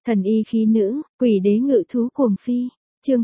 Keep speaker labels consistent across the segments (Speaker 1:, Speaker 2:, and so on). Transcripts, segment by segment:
Speaker 1: Thần y khí nữ, quỷ đế ngự thú cuồng phi. Chương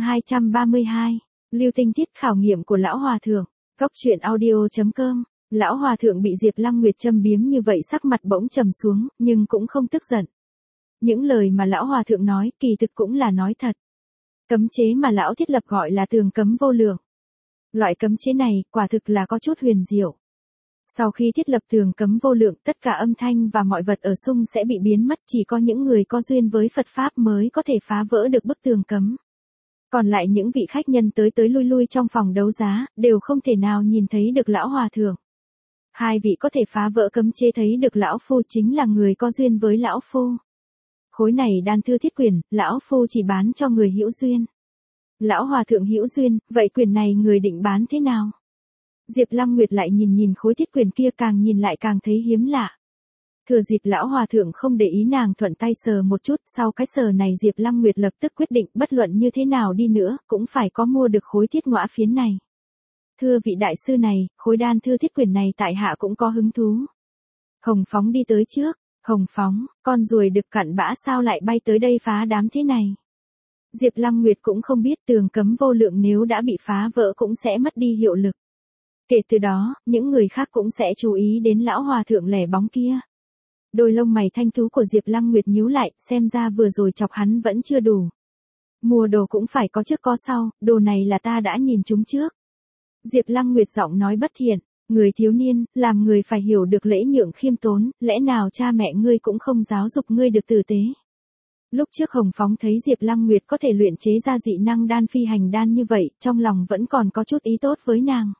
Speaker 1: 232. Lưu tinh tiết khảo nghiệm của lão hòa thượng. Góc truyện audio.com. Lão hòa thượng bị Diệp Lăng Nguyệt châm biếm như vậy sắc mặt bỗng trầm xuống, nhưng cũng không tức giận. Những lời mà lão hòa thượng nói, kỳ thực cũng là nói thật. Cấm chế mà lão thiết lập gọi là tường cấm vô lượng. Loại cấm chế này, quả thực là có chút huyền diệu. Sau khi thiết lập tường cấm vô lượng, tất cả âm thanh và mọi vật ở xung sẽ bị biến mất, chỉ có những người có duyên với Phật Pháp mới có thể phá vỡ được bức tường cấm. Còn lại những vị khách nhân tới lui lui trong phòng đấu giá, đều không thể nào nhìn thấy được lão hòa thượng. Hai vị có thể phá vỡ cấm chế thấy được lão phu chính là người có duyên với lão phu. Khối này đan thư thiết quyền, lão phu chỉ bán cho người hữu duyên. Lão hòa thượng hữu duyên, vậy quyền này người định bán thế nào? Diệp Lăng Nguyệt lại nhìn khối thiết quyền kia, càng nhìn lại càng thấy hiếm lạ. Thừa dịp lão hòa thượng không để ý, nàng thuận tay sờ một chút, sau cái sờ này Diệp Lăng Nguyệt lập tức quyết định bất luận như thế nào đi nữa, cũng phải có mua được khối thiết ngõa phiến này. Thưa vị đại sư này, khối đan thư thiết quyền này tại hạ cũng có hứng thú. Hồng Phóng đi tới trước. Hồng Phóng, con ruồi đực cặn bã sao lại bay tới đây phá đám thế này? Diệp Lăng Nguyệt cũng không biết tường cấm vô lượng nếu đã bị phá vỡ cũng sẽ mất đi hiệu lực. Kể từ đó, những người khác cũng sẽ chú ý đến lão hòa thượng lẻ bóng kia. Đôi lông mày thanh tú của Diệp Lăng Nguyệt nhíu lại, xem ra vừa rồi chọc hắn vẫn chưa đủ. Mua đồ cũng phải có trước có sau, đồ này là ta đã nhìn chúng trước. Diệp Lăng Nguyệt giọng nói bất thiện, người thiếu niên, làm người phải hiểu được lễ nhượng khiêm tốn, lẽ nào cha mẹ ngươi cũng không giáo dục ngươi được tử tế. Lúc trước Hồng Phóng thấy Diệp Lăng Nguyệt có thể luyện chế ra dị năng đan phi hành đan như vậy, trong lòng vẫn còn có chút ý tốt với nàng.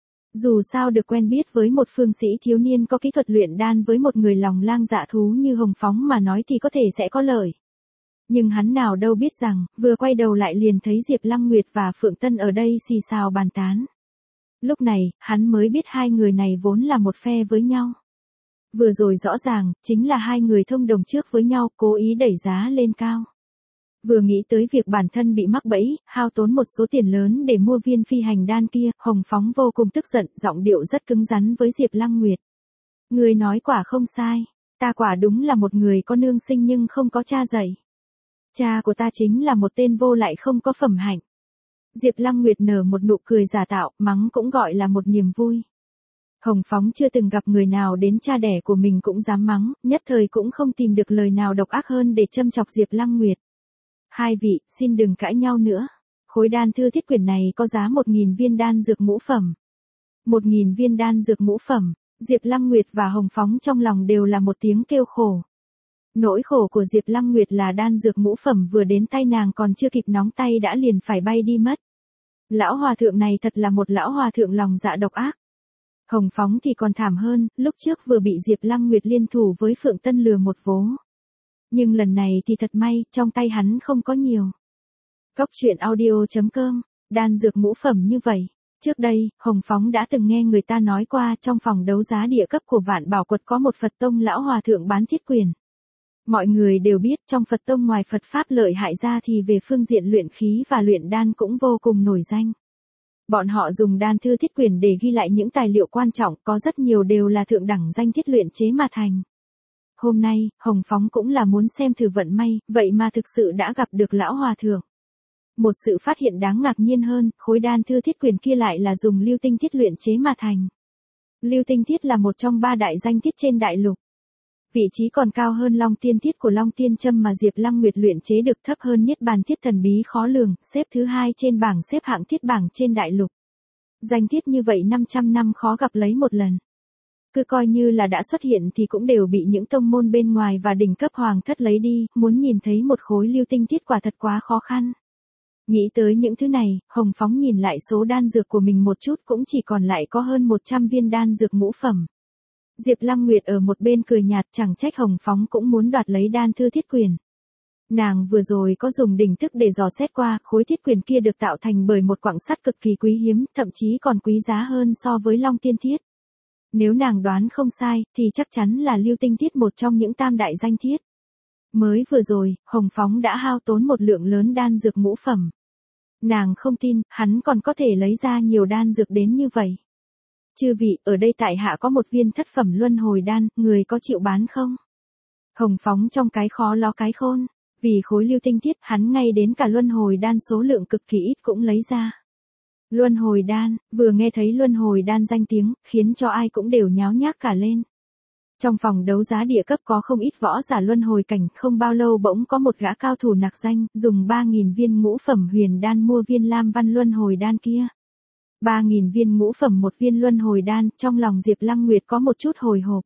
Speaker 1: Dù sao được quen biết với một phương sĩ thiếu niên có kỹ thuật luyện đan với một người lòng lang dạ thú như Hồng Phóng mà nói thì có thể sẽ có lợi. Nhưng hắn nào đâu biết rằng, vừa quay đầu lại liền thấy Diệp Lăng Nguyệt và Phượng Tân ở đây xì xào bàn tán. Lúc này, hắn mới biết hai người này vốn là một phe với nhau. Vừa rồi rõ ràng, chính là hai người thông đồng trước với nhau, cố ý đẩy giá lên cao. Vừa nghĩ tới việc bản thân bị mắc bẫy, hao tốn một số tiền lớn để mua viên phi hành đan kia, Hồng Phóng vô cùng tức giận, giọng điệu rất cứng rắn với Diệp Lăng Nguyệt. Người nói quả không sai, ta quả đúng là một người có nương sinh nhưng không có cha dạy. Cha của ta chính là một tên vô lại không có phẩm hạnh. Diệp Lăng Nguyệt nở một nụ cười giả tạo, mắng cũng gọi là một niềm vui. Hồng Phóng chưa từng gặp người nào đến cha đẻ của mình cũng dám mắng, nhất thời cũng không tìm được lời nào độc ác hơn để châm chọc Diệp Lăng Nguyệt. Hai vị, xin đừng cãi nhau nữa. Khối đan thư thiết quyển này có giá 1.000 viên đan dược ngũ phẩm. 1.000 viên đan dược ngũ phẩm, Diệp Lăng Nguyệt và Hồng Phóng trong lòng đều là một tiếng kêu khổ. Nỗi khổ của Diệp Lăng Nguyệt là đan dược ngũ phẩm vừa đến tay nàng còn chưa kịp nóng tay đã liền phải bay đi mất. Lão hòa thượng này thật là một lão hòa thượng lòng dạ độc ác. Hồng Phóng thì còn thảm hơn, lúc trước vừa bị Diệp Lăng Nguyệt liên thủ với Phượng Tân lừa một vố. Nhưng lần này thì thật may, trong tay hắn không có nhiều. Góc truyện audio.com, đan dược ngũ phẩm như vậy. Trước đây, Hồng Phóng đã từng nghe người ta nói qua trong phòng đấu giá địa cấp của Vạn Bảo Quật có một Phật tông lão hòa thượng bán thiết quyền. Mọi người đều biết trong Phật tông ngoài Phật Pháp lợi hại ra thì về phương diện luyện khí và luyện đan cũng vô cùng nổi danh. Bọn họ dùng đan thư thiết quyền để ghi lại những tài liệu quan trọng, có rất nhiều đều là thượng đẳng danh thiết luyện chế mà thành. Hôm nay, Hồng Phóng cũng là muốn xem thử vận may, vậy mà thực sự đã gặp được lão hòa thượng. Một sự phát hiện đáng ngạc nhiên hơn, khối đan thư thiết quyền kia lại là dùng lưu tinh thiết luyện chế mà thành. Lưu tinh thiết là một trong 3 đại danh thiết trên đại lục. Vị trí còn cao hơn Long Tiên thiết của Long Tiên châm mà Diệp Lăng Nguyệt luyện chế được, thấp hơn Niết Bàn thiết thần bí khó lường, xếp thứ 2 trên bảng xếp hạng thiết bảng trên đại lục. Danh thiết như vậy 500 năm khó gặp lấy một lần. Cứ coi như là đã xuất hiện thì cũng đều bị những tông môn bên ngoài và đỉnh cấp hoàng thất lấy đi, muốn nhìn thấy một khối lưu tinh thiết quả thật quá khó khăn. Nghĩ tới những thứ này, Hồng Phóng nhìn lại số đan dược của mình một chút cũng chỉ còn lại có hơn 100 viên đan dược ngũ phẩm. Diệp Lăng Nguyệt ở một bên cười nhạt, chẳng trách Hồng Phóng cũng muốn đoạt lấy đan thư thiết quyền. Nàng vừa rồi có dùng đỉnh thức để dò xét qua, khối thiết quyền kia được tạo thành bởi một quặng sắt cực kỳ quý hiếm, thậm chí còn quý giá hơn so với Long Tiên thiết. Nếu nàng đoán không sai, thì chắc chắn là lưu tinh thiết một trong những tam đại danh thiết. Mới vừa rồi, Hồng Phóng đã hao tốn một lượng lớn đan dược ngũ phẩm. Nàng không tin, hắn còn có thể lấy ra nhiều đan dược đến như vậy. Chư vị, ở đây tại hạ có một viên thất phẩm luân hồi đan, người có chịu bán không? Hồng Phóng trong cái khó ló cái khôn. Vì khối lưu tinh thiết, hắn ngay đến cả luân hồi đan số lượng cực kỳ ít cũng lấy ra. Luân hồi đan, vừa nghe thấy luân hồi đan danh tiếng, khiến cho ai cũng đều nháo nhác cả lên. Trong phòng đấu giá địa cấp có không ít võ giả luân hồi cảnh, không bao lâu bỗng có một gã cao thủ nặc danh, dùng 3.000 viên ngũ phẩm huyền đan mua viên lam văn luân hồi đan kia. 3.000 viên ngũ phẩm một viên luân hồi đan, trong lòng Diệp Lăng Nguyệt có một chút hồi hộp.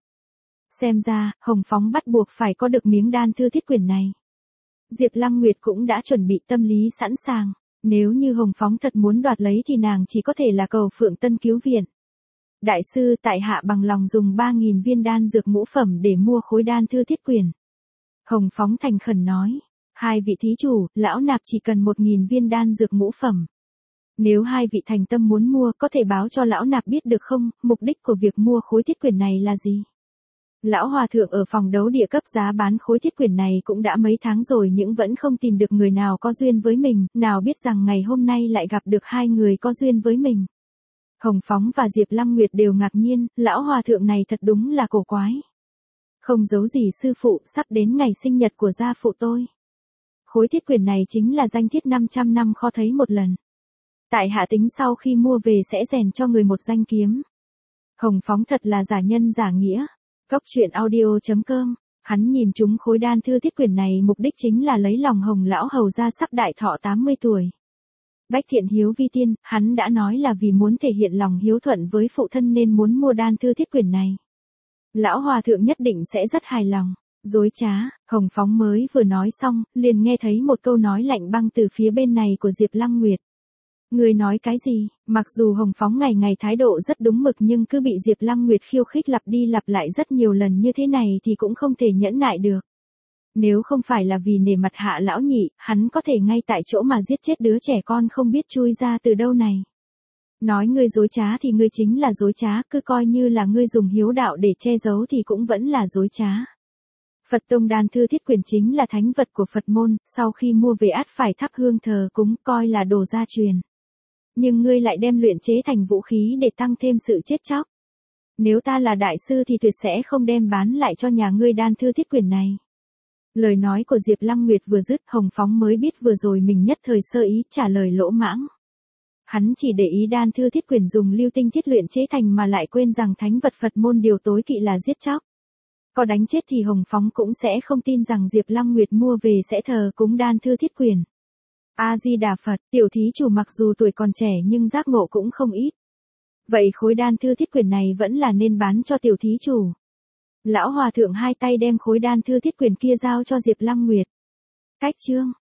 Speaker 1: Xem ra, Hồng Phóng bắt buộc phải có được miếng đan thư thiết quyển này. Diệp Lăng Nguyệt cũng đã chuẩn bị tâm lý sẵn sàng, nếu như Hồng Phóng thật muốn đoạt lấy thì nàng chỉ có thể là cầu Phượng Tân cứu viện. Đại sư, tại hạ bằng lòng dùng 3.000 viên đan dược ngũ phẩm để mua khối đan thư thiết quyển. Hồng Phóng thành khẩn nói, hai vị thí chủ, lão nạp chỉ cần 1.000 viên đan dược ngũ phẩm. Nếu hai vị thành tâm muốn mua, có thể báo cho lão nạp biết được không, mục đích của việc mua khối thiết quyển này là gì? Lão hòa thượng ở phòng đấu địa cấp giá bán khối thiết quyển này cũng đã mấy tháng rồi nhưng vẫn không tìm được người nào có duyên với mình, nào biết rằng ngày hôm nay lại gặp được hai người có duyên với mình. Hồng Phóng và Diệp Lăng Nguyệt đều ngạc nhiên, lão hòa thượng này thật đúng là cổ quái. Không giấu gì sư phụ, sắp đến ngày sinh nhật của gia phụ tôi. Khối thiết quyển này chính là danh thiết 500 năm khó thấy một lần. Tại hạ tính sau khi mua về sẽ rèn cho người một danh kiếm. Hồng Phóng thật là giả nhân giả nghĩa. Góc truyện audio.com, hắn nhìn chúng khối đan thư thiết quyển này mục đích chính là lấy lòng Hồng lão hầu gia sắp đại thọ 80 tuổi. Bách Thiện Hiếu Vi Tiên, hắn đã nói là vì muốn thể hiện lòng hiếu thuận với phụ thân nên muốn mua đan thư thiết quyển này. Lão hòa thượng nhất định sẽ rất hài lòng. Dối trá, Hồng Phóng mới vừa nói xong, liền nghe thấy một câu nói lạnh băng từ phía bên này của Diệp Lăng Nguyệt. Người nói cái gì? Mặc dù Hồng Phóng ngày ngày thái độ rất đúng mực nhưng cứ bị Diệp Lăng Nguyệt khiêu khích lặp đi lặp lại rất nhiều lần như thế này thì cũng không thể nhẫn nại được. Nếu không phải là vì nể mặt Hạ lão nhị, hắn có thể ngay tại chỗ mà giết chết đứa trẻ con không biết chui ra từ đâu này. Nói ngươi dối trá thì ngươi chính là dối trá, cứ coi như là ngươi dùng hiếu đạo để che giấu thì cũng vẫn là dối trá. Phật Tông đan thư thiết quyển chính là thánh vật của Phật môn, sau khi mua về ắt phải thắp hương thờ cúng, coi là đồ gia truyền. Nhưng ngươi lại đem luyện chế thành vũ khí để tăng thêm sự chết chóc. Nếu ta là đại sư thì tuyệt sẽ không đem bán lại cho nhà ngươi đan thư thiết quyển này. Lời nói của Diệp Lăng Nguyệt vừa dứt, Hồng Phóng mới biết vừa rồi mình nhất thời sơ ý trả lời lỗ mãng. Hắn chỉ để ý đan thư thiết quyển dùng lưu tinh thiết luyện chế thành mà lại quên rằng thánh vật Phật môn điều tối kỵ là giết chóc. Có đánh chết thì Hồng Phóng cũng sẽ không tin rằng Diệp Lăng Nguyệt mua về sẽ thờ cúng đan thư thiết quyển. A-di-đà Phật, tiểu thí chủ mặc dù tuổi còn trẻ nhưng giác ngộ cũng không ít. Vậy khối đan thư thiết quyển này vẫn là nên bán cho tiểu thí chủ. Lão hòa thượng hai tay đem khối đan thư thiết quyển kia giao cho Diệp Lăng Nguyệt. Cách chương